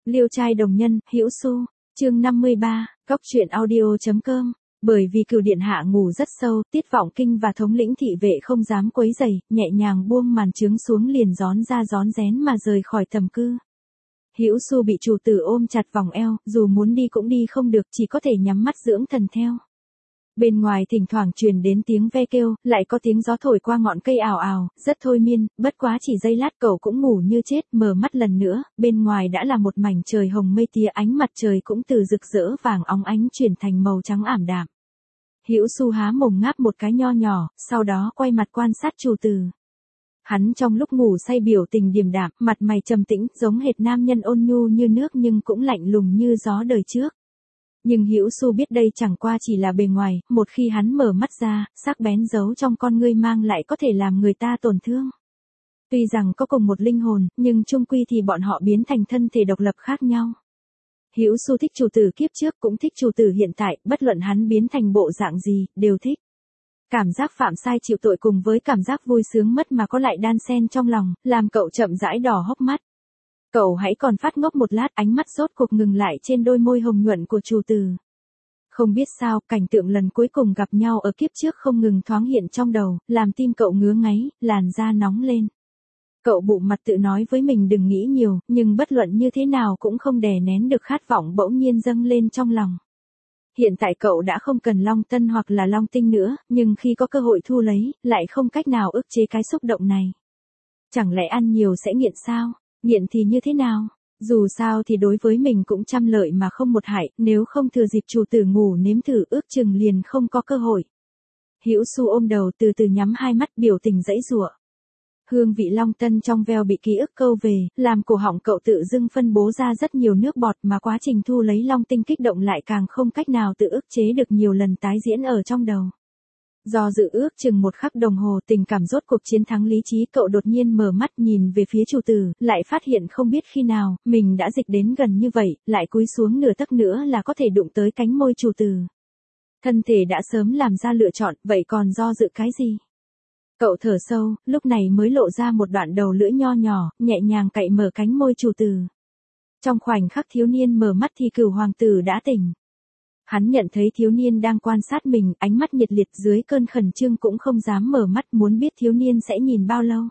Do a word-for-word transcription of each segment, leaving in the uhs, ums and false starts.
Liêu trai đồng nhân, Hữu Xu, chương năm mươi ba, Cóc truyện audio.com. Bởi vì Cửu điện hạ ngủ rất sâu, Tiết Vọng Kinh và thống lĩnh thị vệ không dám quấy rầy, nhẹ nhàng buông màn trướng xuống liền rón ra rón rén mà rời khỏi tầm cư. Hữu Xu bị chủ tử ôm chặt vòng eo, dù muốn đi cũng đi không được, chỉ có thể nhắm mắt dưỡng thần theo. Bên ngoài thỉnh thoảng truyền đến tiếng ve kêu, lại có tiếng gió thổi qua ngọn cây ào ào, rất thôi miên, bất quá chỉ giây lát cậu cũng ngủ như chết, mở mắt lần nữa, bên ngoài đã là một mảnh trời hồng mây tía, ánh mặt trời cũng từ rực rỡ vàng óng ánh chuyển thành màu trắng ảm đạm. Hữu Xu há mồm ngáp một cái nho nhỏ, sau đó quay mặt quan sát chủ tử. Hắn trong lúc ngủ say biểu tình điềm đạm, mặt mày trầm tĩnh, giống hệt nam nhân ôn nhu như nước nhưng cũng lạnh lùng như gió đời trước. Nhưng Hữu Xu biết đây chẳng qua chỉ là bề ngoài, một khi hắn mở mắt ra, sắc bén giấu trong con ngươi mang lại có thể làm người ta tổn thương. Tuy rằng có cùng một linh hồn, nhưng chung quy thì bọn họ biến thành thân thể độc lập khác nhau. Hữu Xu thích chủ tử kiếp trước cũng thích chủ tử hiện tại, bất luận hắn biến thành bộ dạng gì, đều thích. Cảm giác phạm sai chịu tội cùng với cảm giác vui sướng mất mà có lại đan xen trong lòng, làm cậu chậm rãi đỏ hốc mắt. Cậu hãy còn phát ngốc một lát, ánh mắt rốt cuộc ngừng lại trên đôi môi hồng nhuận của chủ tử. Không biết sao, cảnh tượng lần cuối cùng gặp nhau ở kiếp trước không ngừng thoáng hiện trong đầu, làm tim cậu ngứa ngáy, làn da nóng lên. Cậu bụ mặt tự nói với mình đừng nghĩ nhiều, nhưng bất luận như thế nào cũng không đè nén được khát vọng bỗng nhiên dâng lên trong lòng. Hiện tại cậu đã không cần long tân hoặc là long tinh nữa, nhưng khi có cơ hội thu lấy, lại không cách nào ức chế cái xúc động này. Chẳng lẽ ăn nhiều sẽ nghiện sao? Nghiện thì như thế nào? Dù sao thì đối với mình cũng trăm lợi mà không một hại, nếu không thừa dịp chủ tử ngủ nếm thử ước chừng liền không có cơ hội. Hữu Xu ôm đầu từ từ nhắm hai mắt biểu tình dãy giụa. Hương vị long tân trong veo bị ký ức câu về, làm cổ họng cậu tự dưng phân bố ra rất nhiều nước bọt mà quá trình thu lấy long tinh kích động lại càng không cách nào tự ức chế được nhiều lần tái diễn ở trong đầu. Do dự ước chừng một khắc đồng hồ tình cảm rốt cuộc chiến thắng lý trí cậu đột nhiên mở mắt nhìn về phía chủ tử, lại phát hiện không biết khi nào, mình đã dịch đến gần như vậy, lại cúi xuống nửa tấc nữa là có thể đụng tới cánh môi chủ tử. Thân thể đã sớm làm ra lựa chọn, vậy còn do dự cái gì? Cậu thở sâu, lúc này mới lộ ra một đoạn đầu lưỡi nho nhỏ, nhẹ nhàng cạy mở cánh môi chủ tử. Trong khoảnh khắc thiếu niên mở mắt thì Cửu hoàng tử đã tỉnh. Hắn nhận thấy thiếu niên đang quan sát mình, ánh mắt nhiệt liệt dưới cơn khẩn trương cũng không dám mở mắt muốn biết thiếu niên sẽ nhìn bao lâu.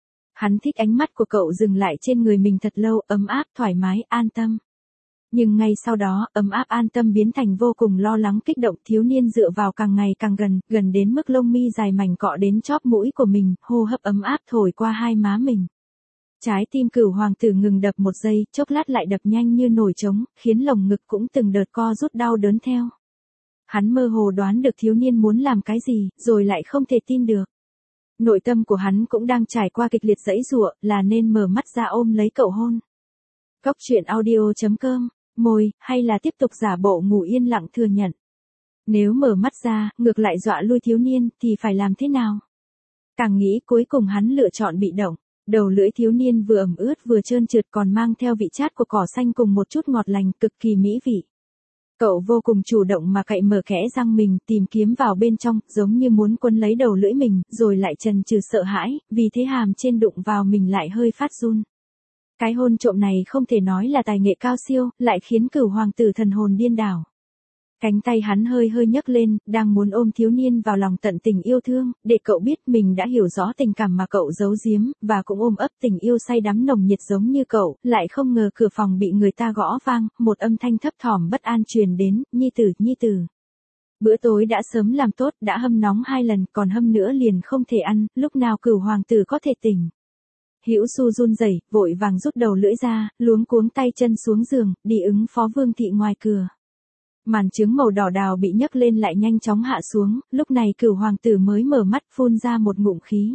Hắn thích ánh mắt của cậu dừng lại trên người mình thật lâu, ấm áp, thoải mái, an tâm. Nhưng ngay sau đó, ấm áp an tâm biến thành vô cùng lo lắng kích động, thiếu niên dựa vào càng ngày càng gần, gần đến mức lông mi dài mảnh cọ đến chóp mũi của mình, hô hấp ấm áp thổi qua hai má mình. Trái tim Cửu hoàng tử ngừng đập một giây, chốc lát lại đập nhanh như nổi trống, khiến lồng ngực cũng từng đợt co rút đau đớn theo. Hắn mơ hồ đoán được thiếu niên muốn làm cái gì, rồi lại không thể tin được. Nội tâm của hắn cũng đang trải qua kịch liệt dãy giụa, là nên mở mắt ra ôm lấy cậu hôn. Cóc truyện audio.com, môi, hay là tiếp tục giả bộ ngủ yên lặng thừa nhận. Nếu mở mắt ra, ngược lại dọa lui thiếu niên, thì phải làm thế nào? Càng nghĩ cuối cùng hắn lựa chọn bị động. Đầu lưỡi thiếu niên vừa ẩm ướt vừa trơn trượt còn mang theo vị chát của cỏ xanh cùng một chút ngọt lành, cực kỳ mỹ vị. Cậu vô cùng chủ động mà cạy mở kẽ răng mình, tìm kiếm vào bên trong, giống như muốn quấn lấy đầu lưỡi mình, rồi lại chần chừ sợ hãi, vì thế hàm trên đụng vào mình lại hơi phát run. Cái hôn trộm này không thể nói là tài nghệ cao siêu, lại khiến Cửu hoàng tử thần hồn điên đảo. Cánh tay hắn hơi hơi nhấc lên, đang muốn ôm thiếu niên vào lòng tận tình yêu thương, để cậu biết mình đã hiểu rõ tình cảm mà cậu giấu giếm, và cũng ôm ấp tình yêu say đắm nồng nhiệt giống như cậu, lại không ngờ cửa phòng bị người ta gõ vang, một âm thanh thấp thỏm bất an truyền đến, nhi tử, nhi tử. Bữa tối đã sớm làm tốt, đã hâm nóng hai lần, còn hâm nữa liền không thể ăn, lúc nào Cửu hoàng tử có thể tỉnh. Hữu Xu run rẩy, vội vàng rút đầu lưỡi ra, luống cuống tay chân xuống giường, đi ứng phó Vương thị ngoài cửa. Màn trướng màu đỏ đào bị nhấc lên lại nhanh chóng hạ xuống, lúc này Cửu hoàng tử mới mở mắt phun ra một ngụm khí.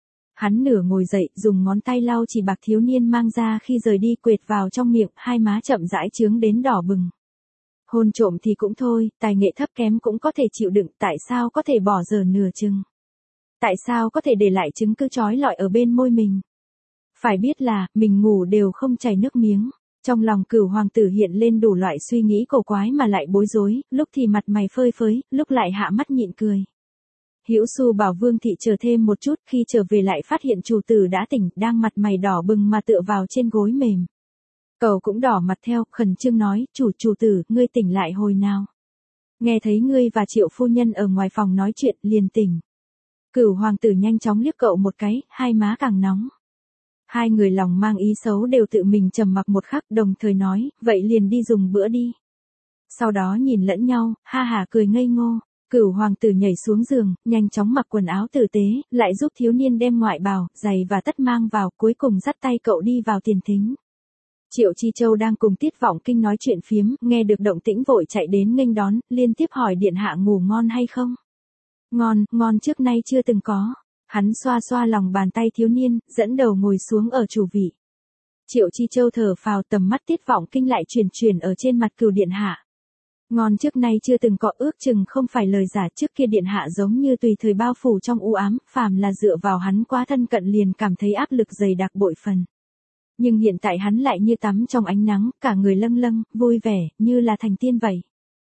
Hắn nửa ngồi dậy, dùng ngón tay lau chỉ bạc thiếu niên mang ra khi rời đi quệt vào trong miệng, hai má chậm rãi trướng đến đỏ bừng. Hôn trộm thì cũng thôi, tài nghệ thấp kém cũng có thể chịu đựng, tại sao có thể bỏ dở nửa chừng? Tại sao có thể để lại chứng cứ trói lọi ở bên môi mình? Phải biết là, mình ngủ đều không chảy nước miếng. Trong lòng Cửu hoàng tử hiện lên đủ loại suy nghĩ cổ quái mà lại bối rối, lúc thì mặt mày phơi phới, lúc lại hạ mắt nhịn cười. Hữu Xu bảo Vương thị chờ thêm một chút, khi trở về lại phát hiện chủ tử đã tỉnh, đang mặt mày đỏ bừng mà tựa vào trên gối mềm. Cậu cũng đỏ mặt theo, khẩn trương nói, chủ chủ tử, ngươi tỉnh lại hồi nào? Nghe thấy ngươi và Triệu phu nhân ở ngoài phòng nói chuyện, liền tỉnh. Cửu hoàng tử nhanh chóng liếc cậu một cái, hai má càng nóng. Hai người lòng mang ý xấu đều tự mình trầm mặc một khắc, đồng thời nói, vậy liền đi dùng bữa đi. Sau đó nhìn lẫn nhau, ha hả cười ngây ngô. Cửu hoàng tử nhảy xuống giường, nhanh chóng mặc quần áo tử tế, lại giúp thiếu niên đem ngoại bào, giày và tất mang vào, cuối cùng dắt tay cậu đi vào tiền thính. Triệu Chi Châu đang cùng Tiết Vọng Kinh nói chuyện phiếm, nghe được động tĩnh vội chạy đến nghênh đón, liên tiếp hỏi điện hạ ngủ ngon hay không? Ngon, ngon trước nay chưa từng có. Hắn xoa xoa lòng bàn tay thiếu niên, dẫn đầu ngồi xuống ở chủ vị. Triệu Chi Châu thở phào, tầm mắt Tiết Vọng Kinh lại chuyển chuyển ở trên mặt Cửu điện hạ. Ngon trước nay chưa từng có, ước chừng không phải lời giả, trước kia điện hạ giống như tùy thời bao phủ trong u ám, phàm là dựa vào hắn quá thân cận liền cảm thấy áp lực dày đặc bội phần. Nhưng hiện tại hắn lại như tắm trong ánh nắng, cả người lâng lâng, vui vẻ, như là thành tiên vậy.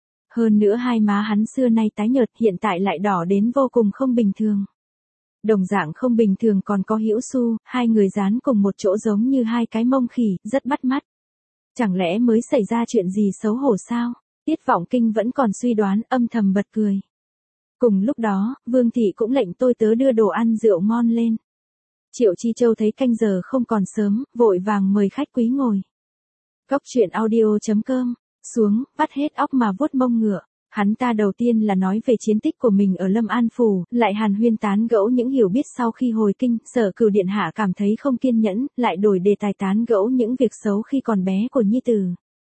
Hơn nữa hai má hắn xưa nay tái nhợt, hiện tại lại đỏ đến vô cùng không bình thường. Đồng dạng không bình thường còn có Hữu Xu, hai người dán cùng một chỗ giống như hai cái mông khỉ, rất bắt mắt. Chẳng lẽ mới xảy ra chuyện gì xấu hổ sao? Tiết Vọng Kinh vẫn còn suy đoán, âm thầm bật cười. Cùng lúc đó, Vương thị cũng lệnh tôi tớ đưa đồ ăn rượu ngon lên. Triệu Chi Châu thấy canh giờ không còn sớm, vội vàng mời khách quý ngồi. Cốc truyện audio chấm com, xuống, vắt hết óc mà vuốt mông ngựa. Hắn ta đầu tiên là nói về chiến tích của mình ở Lâm An Phủ, lại hàn huyên tán gẫu những hiểu biết sau khi hồi kinh, Sở Cửu điện hạ cảm thấy không kiên nhẫn, lại đổi đề tài tán gẫu những việc xấu khi còn bé của nhi tử.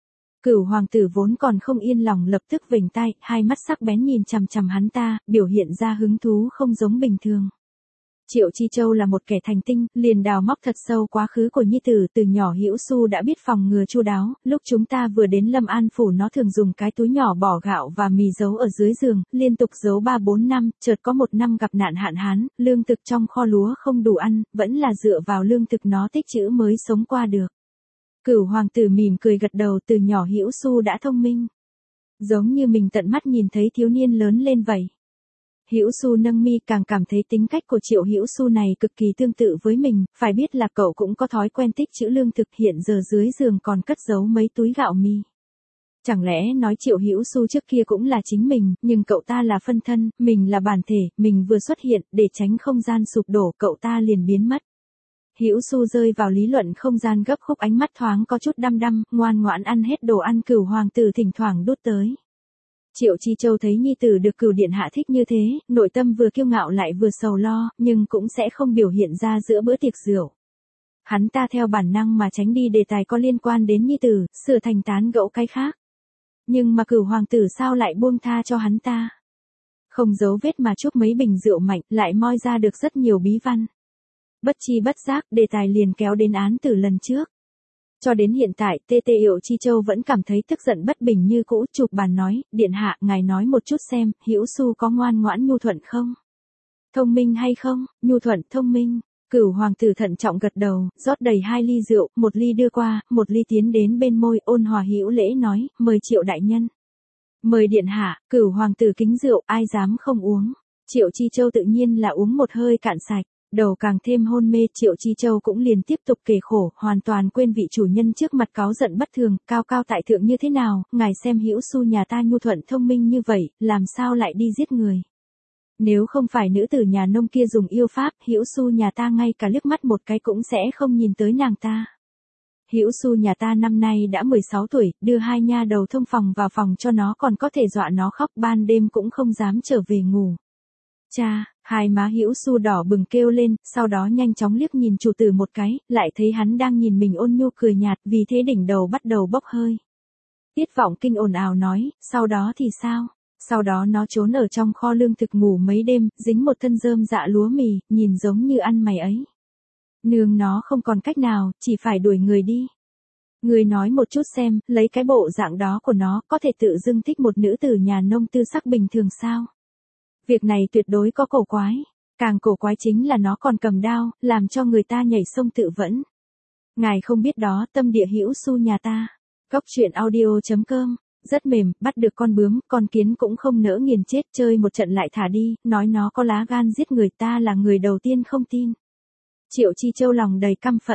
Cửu hoàng tử vốn còn không yên lòng lập tức vểnh tai, hai mắt sắc bén nhìn chằm chằm hắn ta, biểu hiện ra hứng thú không giống bình thường. Triệu Chi Châu là một kẻ thành tinh, liền đào móc thật sâu quá khứ của nhi tử, từ nhỏ Hữu Xu đã biết phòng ngừa chu đáo, lúc chúng ta vừa đến Lâm An Phủ nó thường dùng cái túi nhỏ bỏ gạo và mì giấu ở dưới giường, liên tục giấu ba bốn năm, chợt có một năm gặp nạn hạn hán, lương thực trong kho lúa không đủ ăn, vẫn là dựa vào lương thực nó tích trữ mới sống qua được. Cửu hoàng tử mỉm cười gật đầu, từ nhỏ Hữu Xu đã thông minh. Giống như mình tận mắt nhìn thấy thiếu niên lớn lên vậy. Hữu Xu nâng mi, càng cảm thấy tính cách của Triệu Hữu Xu này cực kỳ tương tự với mình, phải biết là cậu cũng có thói quen tích trữ lương thực, hiện giờ dưới giường còn cất giấu mấy túi gạo mì. Chẳng lẽ nói Triệu Hữu Xu trước kia cũng là chính mình, nhưng cậu ta là phân thân, mình là bản thể, mình vừa xuất hiện, để tránh không gian sụp đổ, cậu ta liền biến mất. Hữu Xu rơi vào lý luận không gian gấp khúc, ánh mắt thoáng có chút đăm đăm, ngoan ngoãn ăn hết đồ ăn. Cửu hoàng tử thỉnh thoảng đút tới. Triệu Chi Châu thấy nhi tử được Cửu điện hạ thích như thế, nội tâm vừa kiêu ngạo lại vừa sầu lo, nhưng cũng sẽ không biểu hiện ra giữa bữa tiệc rượu. Hắn ta theo bản năng mà tránh đi đề tài có liên quan đến nhi tử, sửa thành tán gẫu cái khác. Nhưng mà Cửu hoàng tử sao lại buông tha cho hắn ta? Không giấu vết mà chúc mấy bình rượu mạnh, lại moi ra được rất nhiều bí văn. Bất chi bất giác, đề tài liền kéo đến án tử lần trước. Cho đến hiện tại, Tê Tê Triệu Chi Châu vẫn cảm thấy tức giận bất bình như cũ, chụp bàn nói, điện hạ, ngài nói một chút xem, Hữu Xu có ngoan ngoãn nhu thuận không? Thông minh hay không? Nhu thuận, thông minh. Cửu hoàng tử thận trọng gật đầu, rót đầy hai ly rượu, một ly đưa qua, một ly tiến đến bên môi, ôn hòa hữu lễ nói, mời Triệu đại nhân. Mời điện hạ. Cửu hoàng tử kính rượu, ai dám không uống. Triệu Chi Châu tự nhiên là uống một hơi cạn sạch. Đầu càng thêm hôn mê, Triệu Chi Châu cũng liền tiếp tục kể khổ, hoàn toàn quên vị chủ nhân trước mặt cáu giận bất thường, cao cao tại thượng như thế nào, ngài xem Hữu Xu nhà ta nhu thuận thông minh như vậy, làm sao lại đi giết người. Nếu không phải nữ tử nhà nông kia dùng yêu pháp, Hữu Xu nhà ta ngay cả liếc mắt một cái cũng sẽ không nhìn tới nàng ta. Hữu Xu nhà ta năm nay đã mười sáu tuổi, đưa hai nha đầu thông phòng vào phòng cho nó còn có thể dọa nó khóc, ban đêm cũng không dám trở về ngủ. Cha, hai má Hữu Xu đỏ bừng kêu lên, sau đó nhanh chóng liếc nhìn chủ tử một cái, lại thấy hắn đang nhìn mình ôn nhu cười nhạt, vì thế đỉnh đầu bắt đầu bốc hơi. Tiết Vọng Kinh ồn ào nói, sau đó thì sao? Sau đó nó trốn ở trong kho lương thực ngủ mấy đêm, dính một thân rơm dạ lúa mì, nhìn giống như ăn mày ấy. Nương nó không còn cách nào, chỉ phải đuổi người đi. Người nói một chút xem, lấy cái bộ dạng đó của nó, có thể tự dưng thích một nữ tử nhà nông tư sắc bình thường sao? Việc này tuyệt đối có cổ quái. Càng cổ quái chính là nó còn cầm đao, làm cho người ta nhảy sông tự vẫn. Ngài không biết đó, tâm địa Hữu Xu nhà ta. Cốc truyện audio chấm com, rất mềm, bắt được con bướm, con kiến cũng không nỡ nghiền chết, chơi một trận lại thả đi, nói nó có lá gan giết người, ta là người đầu tiên không tin. Triệu Chi Châu lòng đầy căm phẫn.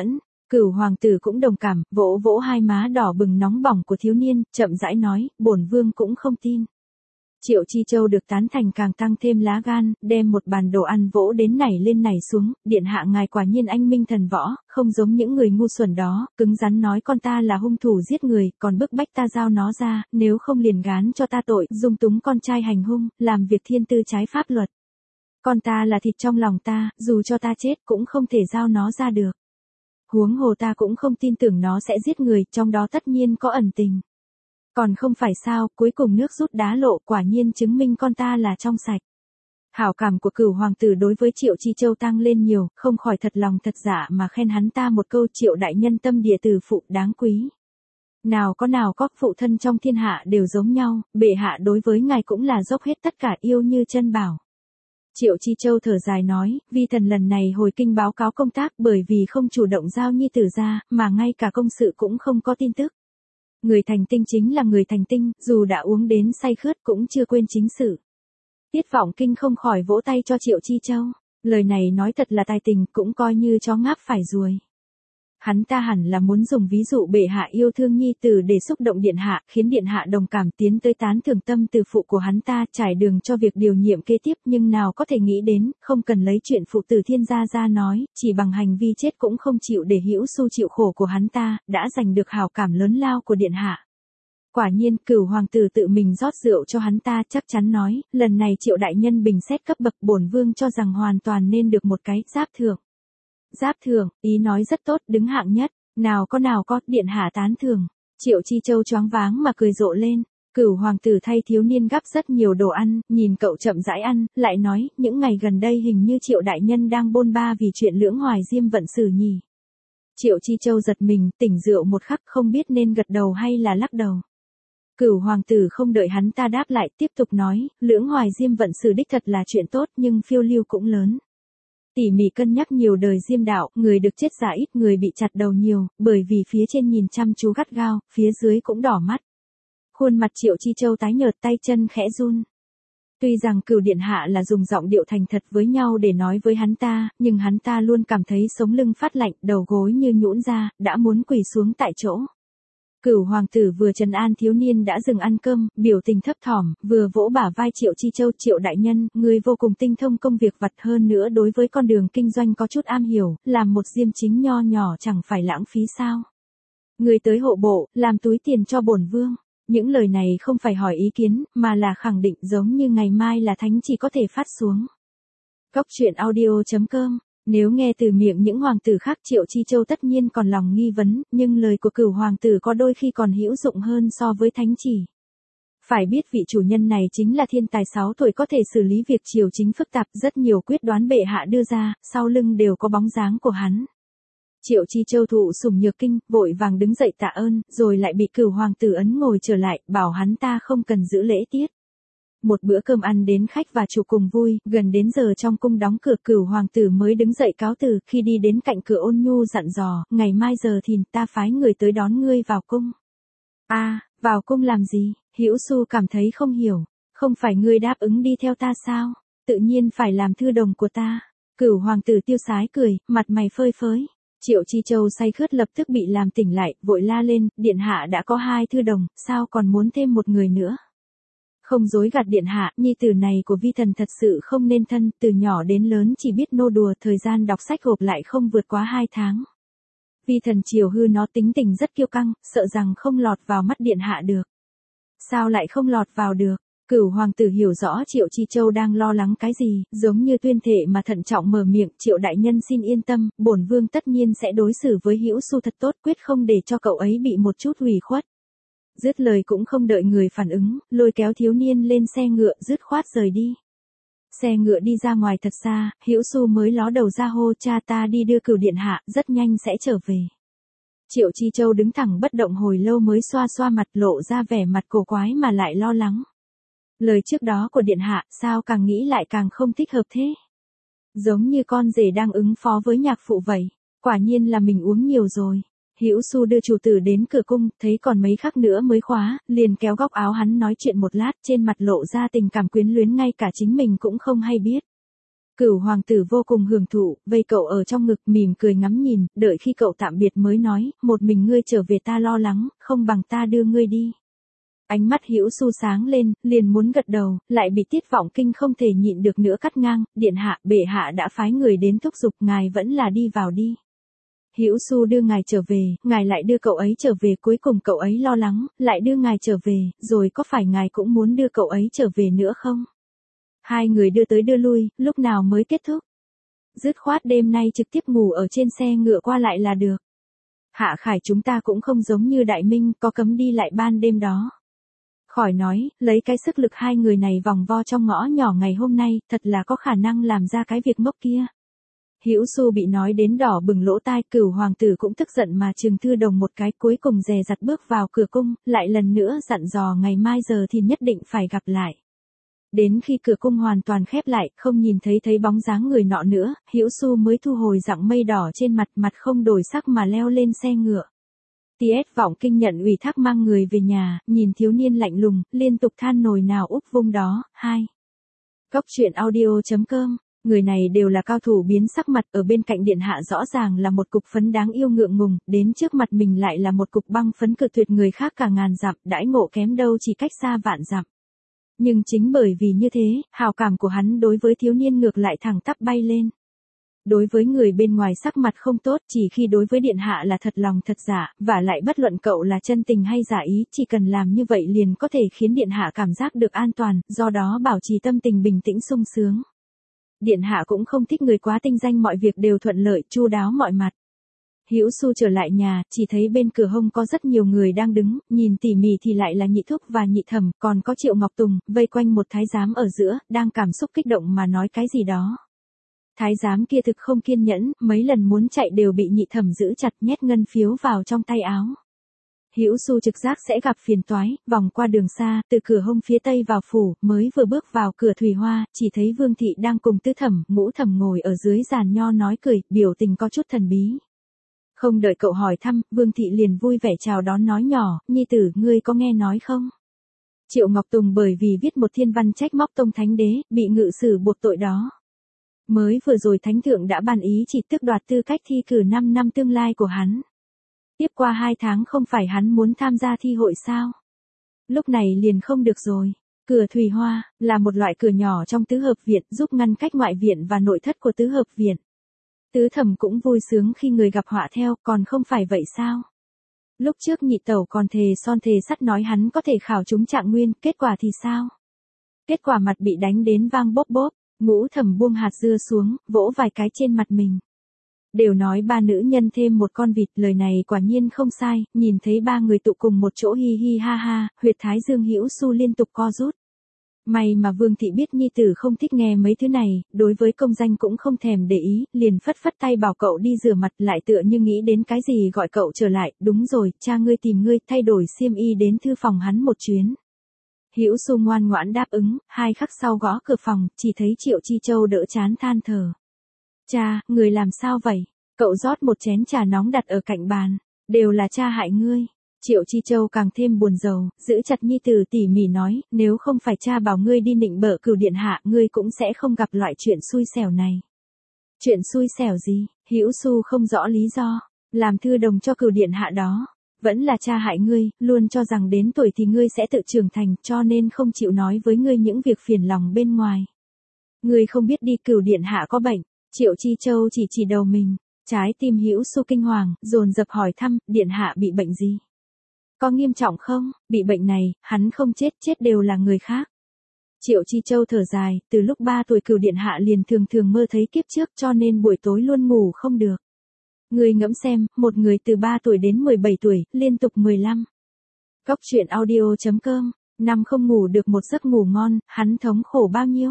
Cửu hoàng tử cũng đồng cảm, vỗ vỗ hai má đỏ bừng nóng bỏng của thiếu niên, chậm rãi nói, bổn vương cũng không tin. Triệu Chi Châu được tán thành càng tăng thêm lá gan, đem một bàn đồ ăn vỗ đến nảy lên nảy xuống, điện hạ ngài quả nhiên anh minh thần võ, không giống những người ngu xuẩn đó, cứng rắn nói con ta là hung thủ giết người, còn bức bách ta giao nó ra, nếu không liền gán cho ta tội, dung túng con trai hành hung, làm việc thiên tư trái pháp luật. Con ta là thịt trong lòng ta, dù cho ta chết cũng không thể giao nó ra được. Huống hồ ta cũng không tin tưởng nó sẽ giết người, trong đó tất nhiên có ẩn tình. Còn không phải sao, cuối cùng nước rút đá lộ, quả nhiên chứng minh con ta là trong sạch. Hảo cảm của Cửu hoàng tử đối với Triệu Chi Châu tăng lên nhiều, không khỏi thật lòng thật dạ mà khen hắn ta một câu, Triệu đại nhân tâm địa từ phụ đáng quý. Nào có nào có, phụ thân trong thiên hạ đều giống nhau, bệ hạ đối với ngài cũng là dốc hết tất cả, yêu như chân bảo. Triệu Chi Châu thở dài nói, vi thần lần này hồi kinh báo cáo công tác, bởi vì không chủ động giao nhi tử ra, mà ngay cả công sự cũng không có tin tức. Người thành tinh chính là người thành tinh, dù đã uống đến say khướt cũng chưa quên chính sự. Tiết Vọng Kinh không khỏi vỗ tay cho Triệu Chi Châu, lời này nói thật là tài tình, cũng coi như chó ngáp phải ruồi. Hắn ta hẳn là muốn dùng ví dụ bệ hạ yêu thương nhi tử để xúc động điện hạ, khiến điện hạ đồng cảm, tiến tới tán thưởng tâm từ phụ của hắn ta, trải đường cho việc điều nhiệm kế tiếp, nhưng nào có thể nghĩ đến, không cần lấy chuyện phụ tử thiên gia ra nói, chỉ bằng hành vi chết cũng không chịu để Hữu Xu chịu khổ của hắn ta, đã giành được hảo cảm lớn lao của điện hạ. Quả nhiên, Cửu hoàng tử tự mình rót rượu cho hắn ta, chắc chắn nói, lần này Triệu đại nhân bình xét cấp bậc, bổn vương cho rằng hoàn toàn nên được một cái giáp thưởng. Giáp thưởng, ý nói rất tốt, đứng hạng nhất, nào có nào có, điện hạ tán thưởng. Triệu Chi Châu choáng váng mà cười rộ lên. Cửu hoàng tử thay thiếu niên gắp rất nhiều đồ ăn, nhìn cậu chậm rãi ăn, lại nói, những ngày gần đây hình như Triệu đại nhân đang bôn ba vì chuyện Lưỡng Hoài Diêm vận xử nhỉ. Triệu Chi Châu giật mình, tỉnh rượu một khắc, không biết nên gật đầu hay là lắc đầu. Cửu hoàng tử không đợi hắn ta đáp lại, tiếp tục nói, Lưỡng Hoài Diêm vận xử đích thật là chuyện tốt, nhưng phiêu lưu cũng lớn. Tỉ mỉ cân nhắc nhiều đời Diêm đạo, người được chết giả ít, người bị chặt đầu nhiều, bởi vì phía trên nhìn chăm chú gắt gao, phía dưới cũng đỏ mắt. Khuôn mặt Triệu Chi Châu tái nhợt, tay chân khẽ run. Tuy rằng Cửu điện hạ là dùng giọng điệu thành thật với nhau để nói với hắn ta, nhưng hắn ta luôn cảm thấy sống lưng phát lạnh, đầu gối như nhũn ra, đã muốn quỳ xuống tại chỗ. Cửu hoàng tử vừa trấn an thiếu niên đã dừng ăn cơm, biểu tình thấp thỏm, vừa vỗ bả vai Triệu Chi Châu, Triệu đại nhân, người vô cùng tinh thông công việc vặt, hơn nữa đối với con đường kinh doanh có chút am hiểu, làm một diêm chính nho nhỏ chẳng phải lãng phí sao. Người tới hộ bộ, làm túi tiền cho bổn vương. Những lời này không phải hỏi ý kiến, mà là khẳng định, giống như ngày mai là thánh chỉ có thể phát xuống. Cốc truyện audio chấm com. Nếu nghe từ miệng những hoàng tử khác, Triệu Chi Châu tất nhiên còn lòng nghi vấn, nhưng lời của Cửu hoàng tử có đôi khi còn hữu dụng hơn so với thánh chỉ. Phải biết vị chủ nhân này chính là thiên tài sáu tuổi, có thể xử lý việc triều chính phức tạp, rất nhiều quyết đoán bệ hạ đưa ra, sau lưng đều có bóng dáng của hắn. Triệu Chi Châu thụ sủng nhược kinh, vội vàng đứng dậy tạ ơn, rồi lại bị Cửu hoàng tử ấn ngồi trở lại, bảo hắn ta không cần giữ lễ tiết. Một bữa cơm ăn đến khách và chủ cùng vui, gần đến giờ trong cung đóng cửa, Cửu hoàng tử mới đứng dậy cáo từ, khi đi đến cạnh cửa ôn nhu dặn dò, ngày mai giờ thìn ta phái người tới đón ngươi vào cung. A, à, vào cung làm gì? Hữu Xu cảm thấy không hiểu, không phải ngươi đáp ứng đi theo ta sao? Tự nhiên phải làm thư đồng của ta. Cửu hoàng tử tiêu sái cười, mặt mày phơi phới. Triệu Chi Châu say khướt lập tức bị làm tỉnh lại, vội la lên, điện hạ đã có hai thư đồng, sao còn muốn thêm một người nữa? Không dối gạt điện hạ, nhi tử này của vi thần thật sự không nên thân, từ nhỏ đến lớn chỉ biết nô đùa, thời gian đọc sách hộp lại không vượt quá hai tháng. Vi thần chiều hư nó tính tình rất kiêu căng, sợ rằng không lọt vào mắt điện hạ được. Sao lại không lọt vào được? Cửu hoàng tử hiểu rõ Triệu Chi Châu đang lo lắng cái gì, giống như tuyên thệ mà thận trọng mở miệng, Triệu đại nhân xin yên tâm, bổn vương tất nhiên sẽ đối xử với Hữu Xu thật tốt, quyết không để cho cậu ấy bị một chút hủy khuất. Dứt lời cũng không đợi người phản ứng, lôi kéo thiếu niên lên xe ngựa, dứt khoát rời đi. Xe ngựa đi ra ngoài thật xa, Hữu Xu mới ló đầu ra hô, cha ta đi đưa Cửu điện hạ, rất nhanh sẽ trở về. Triệu Chi Châu đứng thẳng bất động hồi lâu mới xoa xoa mặt, lộ ra vẻ mặt cổ quái mà lại lo lắng. Lời trước đó của điện hạ, sao càng nghĩ lại càng không thích hợp thế? Giống như con rể đang ứng phó với nhạc phụ vậy, quả nhiên là mình uống nhiều rồi. Hữu Xu đưa chủ tử đến cửa cung, thấy còn mấy khắc nữa mới khóa, liền kéo góc áo hắn nói chuyện một lát, trên mặt lộ ra tình cảm quyến luyến ngay cả chính mình cũng không hay biết. Cửu hoàng tử vô cùng hưởng thụ, vây cậu ở trong ngực mỉm cười ngắm nhìn, đợi khi cậu tạm biệt mới nói, một mình ngươi trở về ta lo lắng, không bằng ta đưa ngươi đi. Ánh mắt Hữu Xu sáng lên, liền muốn gật đầu, lại bị Tiết Vọng Kinh không thể nhịn được nữa cắt ngang, điện hạ, bệ hạ đã phái người đến thúc giục, ngài vẫn là đi vào đi. Hữu Xu đưa ngài trở về, ngài lại đưa cậu ấy trở về, cuối cùng cậu ấy lo lắng, lại đưa ngài trở về, rồi có phải ngài cũng muốn đưa cậu ấy trở về nữa không? Hai người đưa tới đưa lui, lúc nào mới kết thúc? Dứt khoát đêm nay trực tiếp ngủ ở trên xe ngựa qua lại là được. Hạ Khải chúng ta cũng không giống như Đại Minh, có cấm đi lại ban đêm đó. Khỏi nói, lấy cái sức lực hai người này vòng vo trong ngõ nhỏ ngày hôm nay, thật là có khả năng làm ra cái việc ngốc kia. Hữu Xu bị nói đến đỏ bừng lỗ tai, Cửu hoàng tử cũng tức giận mà trừng Thư Đồng một cái, cuối cùng dè dặt bước vào cửa cung, lại lần nữa dặn dò ngày mai giờ thì nhất định phải gặp lại. Đến khi cửa cung hoàn toàn khép lại, không nhìn thấy thấy bóng dáng người nọ nữa, Hữu Xu mới thu hồi giọng mây đỏ trên mặt, mặt không đổi sắc mà leo lên xe ngựa. Tiết Vọng Kinh nhận ủy thác mang người về nhà, nhìn thiếu niên lạnh lùng, liên tục than nồi nào úp vung đó. Hai. Cốc truyện audio chấm com. Người này đều là cao thủ biến sắc mặt, ở bên cạnh điện hạ rõ ràng là một cục phấn đáng yêu ngượng ngùng, đến trước mặt mình lại là một cục băng phấn cự tuyệt người khác cả ngàn dặm, đãi ngộ kém đâu chỉ cách xa vạn dặm. Nhưng chính bởi vì như thế, hào cảm của hắn đối với thiếu niên ngược lại thẳng tắp bay lên. Đối với người bên ngoài sắc mặt không tốt, chỉ khi đối với điện hạ là thật lòng thật giả, và lại bất luận cậu là chân tình hay giả ý, chỉ cần làm như vậy liền có thể khiến điện hạ cảm giác được an toàn, do đó bảo trì tâm tình bình tĩnh sung sướng. Điện hạ cũng không thích người quá tinh danh, mọi việc đều thuận lợi, chu đáo mọi mặt. Hữu Xu trở lại nhà, chỉ thấy bên cửa hông có rất nhiều người đang đứng, nhìn tỉ mỉ thì lại là Nhị Thúc và Nhị Thẩm, còn có Triệu Ngọc Tùng, vây quanh một thái giám ở giữa, đang cảm xúc kích động mà nói cái gì đó. Thái giám kia thực không kiên nhẫn, mấy lần muốn chạy đều bị Nhị Thẩm giữ chặt, nhét ngân phiếu vào trong tay áo. Hữu Xu trực giác sẽ gặp phiền toái, vòng qua đường xa, từ cửa hông phía tây vào phủ, mới vừa bước vào cửa Thủy Hoa, chỉ thấy Vương thị đang cùng Tứ Thẩm, Ngũ Thẩm ngồi ở dưới giàn nho nói cười, biểu tình có chút thần bí. Không đợi cậu hỏi thăm, Vương thị liền vui vẻ chào đón nói nhỏ, nhi tử, ngươi có nghe nói không? Triệu Ngọc Tùng bởi vì viết một thiên văn trách móc Tông Thánh Đế, bị ngự sử buộc tội đó. Mới vừa rồi Thánh Thượng đã ban ý chỉ tước đoạt tư cách thi cử năm năm tương lai của hắn. Tiếp qua hai tháng không phải hắn muốn tham gia thi hội sao? Lúc này liền không được rồi. Cửa Thủy Hoa, là một loại cửa nhỏ trong tứ hợp viện, giúp ngăn cách ngoại viện và nội thất của tứ hợp viện. Tứ Thẩm cũng vui sướng khi người gặp họa theo, còn không phải vậy sao? Lúc trước Nhị Tẩu còn thề son thề sắt nói hắn có thể khảo trúng trạng nguyên, kết quả thì sao? Kết quả mặt bị đánh đến vang bốp bốp, Ngũ Thẩm buông hạt dưa xuống, vỗ vài cái trên mặt mình. Đều nói ba nữ nhân thêm một con vịt, lời này quả nhiên không sai, nhìn thấy ba người tụ cùng một chỗ hi hi ha ha, huyệt thái dương Hữu Xu liên tục co rút. May mà Vương thị biết nhi tử không thích nghe mấy thứ này, đối với công danh cũng không thèm để ý, liền phất phất tay bảo cậu đi rửa mặt, lại tựa như nghĩ đến cái gì gọi cậu trở lại, đúng rồi, cha ngươi tìm ngươi, thay đổi xiêm y đến thư phòng hắn một chuyến. Hữu Xu ngoan ngoãn đáp ứng, hai khắc sau gõ cửa phòng, chỉ thấy Triệu Chi Châu đỡ chán than thở. Cha, người làm sao vậy? Cậu rót một chén trà nóng đặt ở cạnh bàn, đều là cha hại ngươi. Triệu Chi Châu càng thêm buồn rầu, giữ chặt nhi tử tỉ mỉ nói, nếu không phải cha bảo ngươi đi nịnh bợ Cửu điện hạ, ngươi cũng sẽ không gặp loại chuyện xui xẻo này. Chuyện xui xẻo gì? Hữu Xu không rõ lý do, làm thư đồng cho Cửu điện hạ đó, vẫn là cha hại ngươi, luôn cho rằng đến tuổi thì ngươi sẽ tự trưởng thành, cho nên không chịu nói với ngươi những việc phiền lòng bên ngoài. Ngươi không biết đi, Cửu điện hạ có bệnh. Triệu Chi Châu chỉ chỉ đầu mình, trái tim Hữu Xu kinh hoàng, dồn dập hỏi thăm, điện hạ bị bệnh gì? Có nghiêm trọng không? Bị bệnh này, hắn không chết, chết đều là người khác. Triệu Chi Châu thở dài, từ lúc ba tuổi Cửu điện hạ liền thường thường mơ thấy kiếp trước, cho nên buổi tối luôn ngủ không được. Người ngẫm xem, một người từ ba tuổi đến mười bảy tuổi, liên tục mười lăm. Cốc truyện audio chấm com, năm không ngủ được một giấc ngủ ngon, hắn thống khổ bao nhiêu?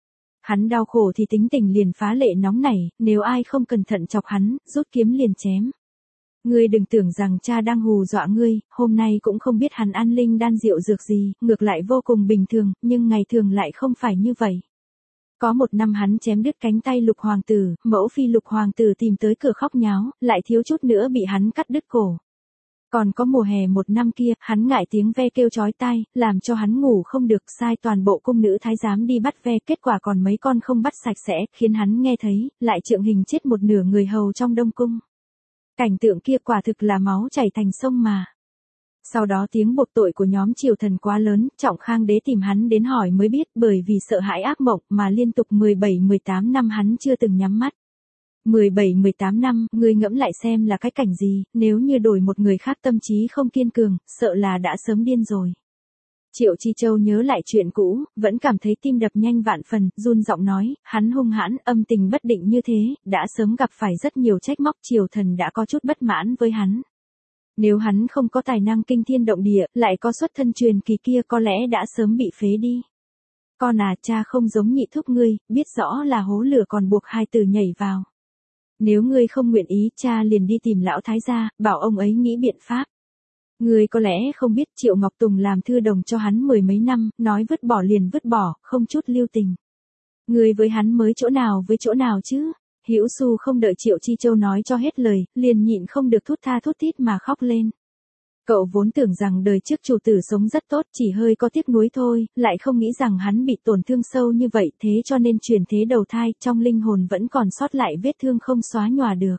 Hắn đau khổ thì tính tình liền phá lệ nóng nảy, nếu ai không cẩn thận chọc hắn, rút kiếm liền chém. Ngươi đừng tưởng rằng cha đang hù dọa ngươi, hôm nay cũng không biết hắn ăn linh đan rượu dược gì, ngược lại vô cùng bình thường, nhưng ngày thường lại không phải như vậy. Có một năm hắn chém đứt cánh tay Lục hoàng tử, mẫu phi Lục hoàng tử tìm tới cửa khóc nháo, lại thiếu chút nữa bị hắn cắt đứt cổ. Còn có mùa hè một năm kia, hắn ngại tiếng ve kêu chói tai, làm cho hắn ngủ không được, sai toàn bộ cung nữ thái giám đi bắt ve, kết quả còn mấy con không bắt sạch sẽ, khiến hắn nghe thấy, lại trượng hình chết một nửa người hầu trong đông cung. Cảnh tượng kia quả thực là máu chảy thành sông mà. Sau đó tiếng buộc tội của nhóm triều thần quá lớn, Trọng Khang đế tìm hắn đến hỏi mới biết, bởi vì sợ hãi ác mộng mà liên tục mười bảy mười tám năm hắn chưa từng nhắm mắt. mười bảy mười tám năm, ngươi ngẫm lại xem là cái cảnh gì, nếu như đổi một người khác tâm trí không kiên cường, sợ là đã sớm điên rồi. Triệu Chi Châu nhớ lại chuyện cũ, vẫn cảm thấy tim đập nhanh vạn phần, run giọng nói, hắn hung hãn, âm tình bất định như thế, đã sớm gặp phải rất nhiều trách móc, triều thần đã có chút bất mãn với hắn. Nếu hắn không có tài năng kinh thiên động địa, lại có xuất thân truyền kỳ kia có lẽ đã sớm bị phế đi. Con à, cha không giống nhị thúc ngươi, biết rõ là hố lửa còn buộc hai từ nhảy vào. Nếu ngươi không nguyện ý, cha liền đi tìm lão thái gia, bảo ông ấy nghĩ biện pháp. Ngươi có lẽ không biết Triệu Ngọc Tùng làm thư đồng cho hắn mười mấy năm, nói vứt bỏ liền vứt bỏ, không chút lưu tình. Ngươi với hắn mới chỗ nào với chỗ nào chứ? Hữu Xu không đợi Triệu Chi Châu nói cho hết lời, liền nhịn không được thút tha thút thít mà khóc lên. Cậu vốn tưởng rằng đời trước chủ tử sống rất tốt, chỉ hơi có tiếc nuối thôi, lại không nghĩ rằng hắn bị tổn thương sâu như vậy, thế cho nên chuyển thế đầu thai, trong linh hồn vẫn còn sót lại vết thương không xóa nhòa được.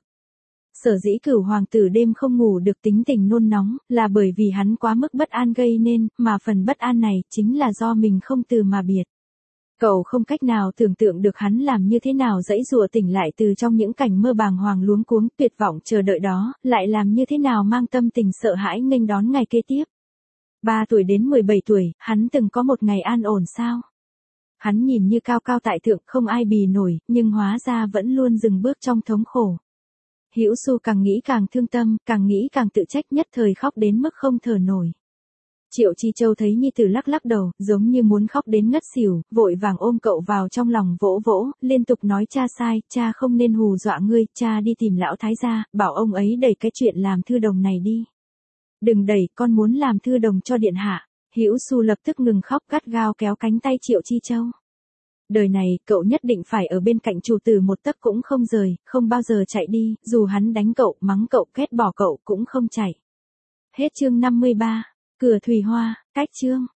Sở dĩ Cửu hoàng tử đêm không ngủ được tính tình nôn nóng, là bởi vì hắn quá mức bất an gây nên, mà phần bất an này chính là do mình không từ mà biệt. Cậu không cách nào tưởng tượng được hắn làm như thế nào dãy dụa tỉnh lại từ trong những cảnh mơ bàng hoàng luống cuống, tuyệt vọng chờ đợi đó, lại làm như thế nào mang tâm tình sợ hãi nghênh đón ngày kế tiếp. ba tuổi đến mười bảy tuổi, hắn từng có một ngày an ổn sao? Hắn nhìn như cao cao tại thượng, không ai bì nổi, nhưng hóa ra vẫn luôn dừng bước trong thống khổ. Hữu Xu càng nghĩ càng thương tâm, càng nghĩ càng tự trách, nhất thời khóc đến mức không thở nổi. Triệu Chi Châu thấy nhi tử lắc lắc đầu, giống như muốn khóc đến ngất xỉu, vội vàng ôm cậu vào trong lòng vỗ vỗ, liên tục nói cha sai, cha không nên hù dọa ngươi, cha đi tìm lão thái gia, bảo ông ấy đẩy cái chuyện làm thư đồng này đi. Đừng đẩy, con muốn làm thư đồng cho điện hạ. Hữu Xu lập tức ngừng khóc, gắt gao kéo cánh tay Triệu Chi Châu. Đời này, cậu nhất định phải ở bên cạnh chủ tử một tấc cũng không rời, không bao giờ chạy đi, dù hắn đánh cậu, mắng cậu, ghét bỏ cậu cũng không chạy. Hết chương năm mươi ba. Cửa Thủy Hoa, cách chương.